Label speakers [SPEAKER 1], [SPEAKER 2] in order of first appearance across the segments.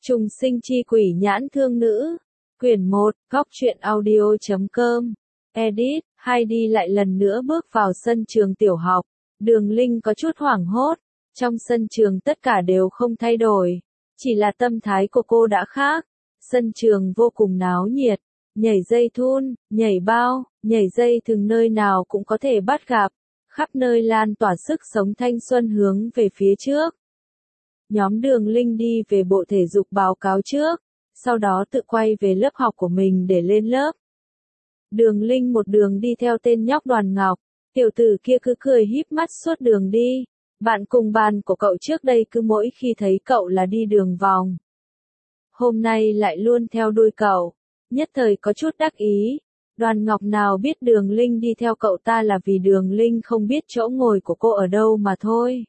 [SPEAKER 1] Trùng sinh chi quỷ nhãn thương nữ. Quyển 1, góc truyện audio.com. Edit, Heidi lại lần nữa bước vào sân trường tiểu học. Đường Linh có chút hoảng hốt. Trong sân trường tất cả đều không thay đổi. Chỉ là tâm thái của cô đã khác. Sân trường vô cùng náo nhiệt. Nhảy dây thun, nhảy bao, nhảy dây thường nơi nào cũng có thể bắt gặp. Khắp nơi lan tỏa sức sống thanh xuân hướng về phía trước. Nhóm Đường Linh đi về bộ thể dục báo cáo trước, sau đó tự quay về lớp học của mình để lên lớp. Đường Linh một đường đi theo tên nhóc Đoàn Ngọc, tiểu tử kia cứ cười híp mắt suốt đường đi. Bạn cùng bàn của cậu trước đây cứ mỗi khi thấy cậu là đi đường vòng. Hôm nay lại luôn theo đuôi cậu, nhất thời có chút đắc ý. Đoàn Ngọc nào biết Đường Linh đi theo cậu ta là vì Đường Linh không biết chỗ ngồi của cô ở đâu mà thôi.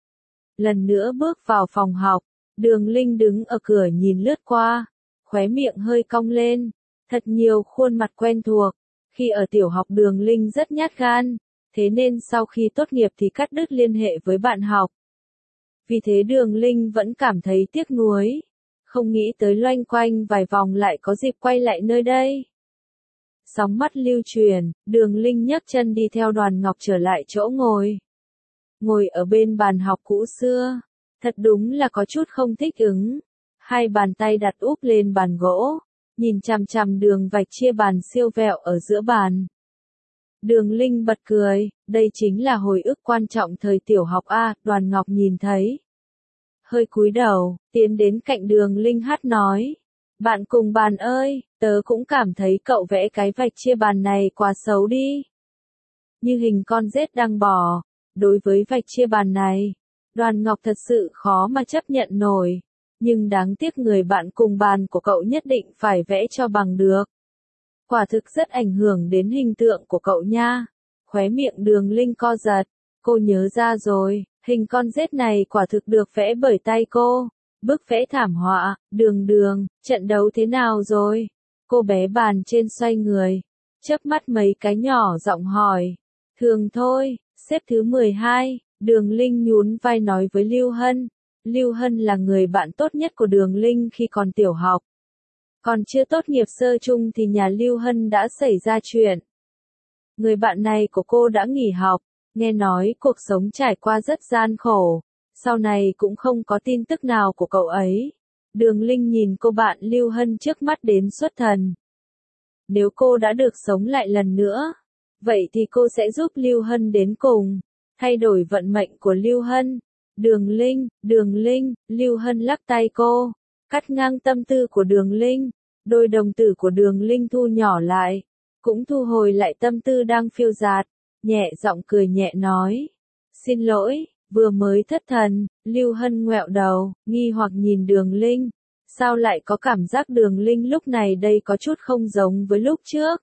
[SPEAKER 1] Lần nữa bước vào phòng học, Đường Linh đứng ở cửa nhìn lướt qua, khóe miệng hơi cong lên, thật nhiều khuôn mặt quen thuộc. Khi ở tiểu học Đường Linh rất nhát gan, thế nên sau khi tốt nghiệp thì cắt đứt liên hệ với bạn học. Vì thế Đường Linh vẫn cảm thấy tiếc nuối, không nghĩ tới loanh quanh vài vòng lại có dịp quay lại nơi đây. Sóng mắt lưu truyền, Đường Linh nhấc chân đi theo Đoàn Ngọc trở lại chỗ ngồi. Ngồi ở bên bàn học cũ xưa, thật đúng là có chút không thích ứng. Hai bàn tay đặt úp lên bàn gỗ, nhìn chằm chằm đường vạch chia bàn siêu vẹo ở giữa bàn. Đường Linh bật cười, đây chính là hồi ức quan trọng thời tiểu học A, Đoàn Ngọc nhìn thấy. Hơi cúi đầu, tiến đến cạnh Đường Linh hát nói. Bạn cùng bàn ơi, tớ cũng cảm thấy cậu vẽ cái vạch chia bàn này quá xấu đi. Như hình con rết đang bò. Đối với vạch chia bàn này, Đoàn Ngọc thật sự khó mà chấp nhận nổi, nhưng đáng tiếc người bạn cùng bàn của cậu nhất định phải vẽ cho bằng được. Quả thực rất ảnh hưởng đến hình tượng của cậu nha. Khóe miệng Đường Linh co giật, cô nhớ ra rồi, hình con rết này quả thực được vẽ bởi tay cô. Bức vẽ thảm họa, Đường, trận đấu thế nào rồi? Cô bé bàn trên xoay người, chớp mắt mấy cái nhỏ giọng hỏi. Thường thôi. Xếp thứ 12, Đường Linh nhún vai nói với Lưu Hân. Lưu Hân là người bạn tốt nhất của Đường Linh khi còn tiểu học. Còn chưa tốt nghiệp sơ chung thì nhà Lưu Hân đã xảy ra chuyện. Người bạn này của cô đã nghỉ học, nghe nói cuộc sống trải qua rất gian khổ, sau này cũng không có tin tức nào của cậu ấy. Đường Linh nhìn cô bạn Lưu Hân trước mắt đến xuất thần. Nếu cô đã được sống lại lần nữa, vậy thì cô sẽ giúp Lưu Hân đến cùng, thay đổi vận mệnh của Lưu Hân. Đường Linh, Lưu Hân lắc tay cô, cắt ngang tâm tư của Đường Linh. Đôi đồng tử của Đường Linh thu nhỏ lại, cũng thu hồi lại tâm tư đang phiêu dạt, nhẹ giọng cười nhẹ nói. Xin lỗi, vừa mới thất thần. Lưu Hân ngoẹo đầu, nghi hoặc nhìn Đường Linh. Sao lại có cảm giác Đường Linh lúc này đây có chút không giống với lúc trước?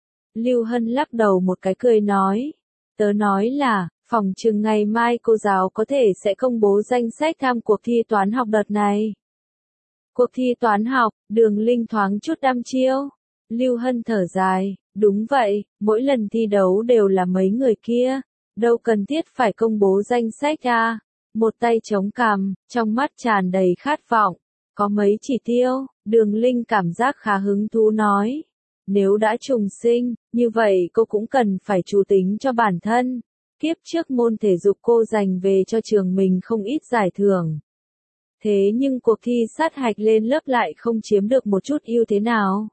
[SPEAKER 1] Lưu Hân lắc đầu một cái cười nói. Tớ nói là, phỏng chừng ngày mai cô giáo có thể sẽ công bố danh sách tham cuộc thi toán học đợt này. Cuộc thi toán học, Đường Linh thoáng chút đăm chiêu. Lưu Hân thở dài, đúng vậy, mỗi lần thi đấu đều là mấy người kia, đâu cần thiết phải công bố danh sách à. Một tay chống cằm, trong mắt tràn đầy khát vọng. Có mấy chỉ tiêu, Đường Linh cảm giác khá hứng thú nói. Nếu đã trùng sinh, như vậy cô cũng cần phải chú tính cho bản thân. Kiếp trước môn thể dục cô dành về cho trường mình không ít giải thưởng. Thế nhưng cuộc thi sát hạch lên lớp lại không chiếm được một chút ưu thế nào.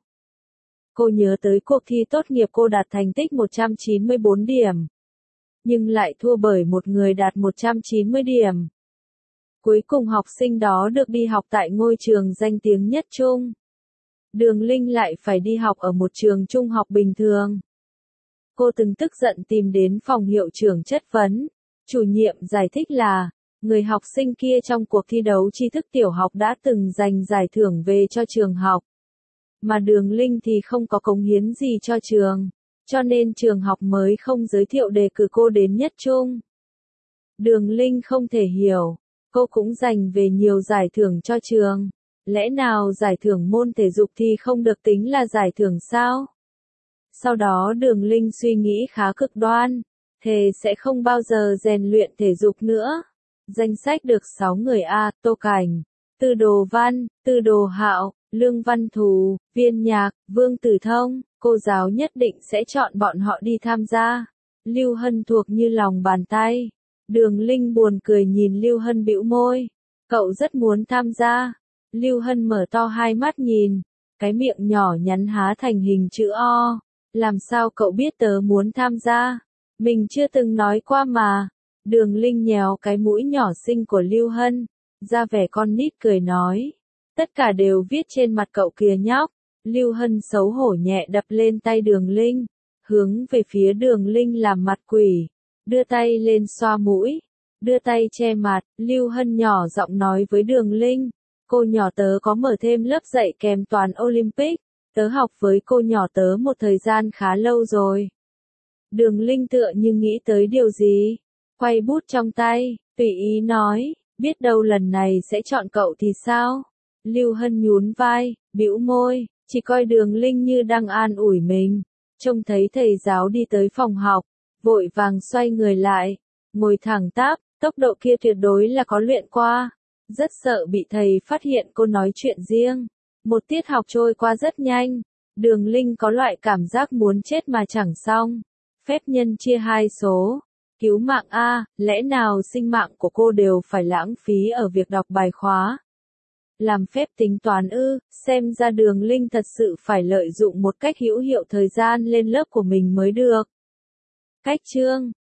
[SPEAKER 1] Cô nhớ tới cuộc thi tốt nghiệp cô đạt thành tích 194 điểm. Nhưng lại thua bởi một người đạt 190 điểm. Cuối cùng học sinh đó được đi học tại ngôi trường danh tiếng nhất Trung. Đường Linh lại phải đi học ở một trường trung học bình thường. Cô từng tức giận tìm đến phòng hiệu trưởng chất vấn. Chủ nhiệm giải thích là, người học sinh kia trong cuộc thi đấu tri thức tiểu học đã từng giành giải thưởng về cho trường học. Mà Đường Linh thì không có cống hiến gì cho trường, cho nên trường học mới không giới thiệu đề cử cô đến nhất trung. Đường Linh không thể hiểu, cô cũng giành về nhiều giải thưởng cho trường. Lẽ nào giải thưởng môn thể dục thì không được tính là giải thưởng sao? Sau đó Đường Linh suy nghĩ khá cực đoan, thề sẽ không bao giờ rèn luyện thể dục nữa. Danh sách được 6 người A, Tô Cảnh, Tư Đồ Văn, Tư Đồ Hạo, Lương Văn Thù, Viên Nhạc, Vương Tử Thông, cô giáo nhất định sẽ chọn bọn họ đi tham gia. Lưu Hân thuộc như lòng bàn tay. Đường Linh buồn cười nhìn Lưu Hân bĩu môi. Cậu rất muốn tham gia. Lưu Hân mở to hai mắt nhìn. Cái miệng nhỏ nhắn há thành hình chữ O. Làm sao cậu biết tớ muốn tham gia? Mình chưa từng nói qua mà. Đường Linh nhéo cái mũi nhỏ xinh của Lưu Hân. Ra vẻ con nít cười nói. Tất cả đều viết trên mặt cậu kìa nhóc. Lưu Hân xấu hổ nhẹ đập lên tay Đường Linh. Hướng về phía Đường Linh làm mặt quỷ. Đưa tay lên xoa mũi. Đưa tay che mặt. Lưu Hân nhỏ giọng nói với Đường Linh. Cô nhỏ tớ có mở thêm lớp dạy kèm toán Olympic. Tớ học với cô nhỏ tớ một thời gian khá lâu rồi. Đường Linh tựa như nghĩ tới điều gì. Quay bút trong tay, tùy ý nói, biết đâu lần này sẽ chọn cậu thì sao? Lưu Hân nhún vai, bĩu môi, chỉ coi Đường Linh như đang an ủi mình. Trông thấy thầy giáo đi tới phòng học, vội vàng xoay người lại, ngồi thẳng tắp, tốc độ kia tuyệt đối là có luyện qua. Rất sợ bị thầy phát hiện cô nói chuyện riêng. Một tiết học trôi qua rất nhanh. Đường Linh có loại cảm giác muốn chết mà chẳng xong. Phép nhân chia hai số. Cứu mạng A, lẽ nào sinh mạng của cô đều phải lãng phí ở việc đọc bài khóa? Làm phép tính toán ư, xem ra Đường Linh thật sự phải lợi dụng một cách hữu hiệu thời gian lên lớp của mình mới được. Cách chương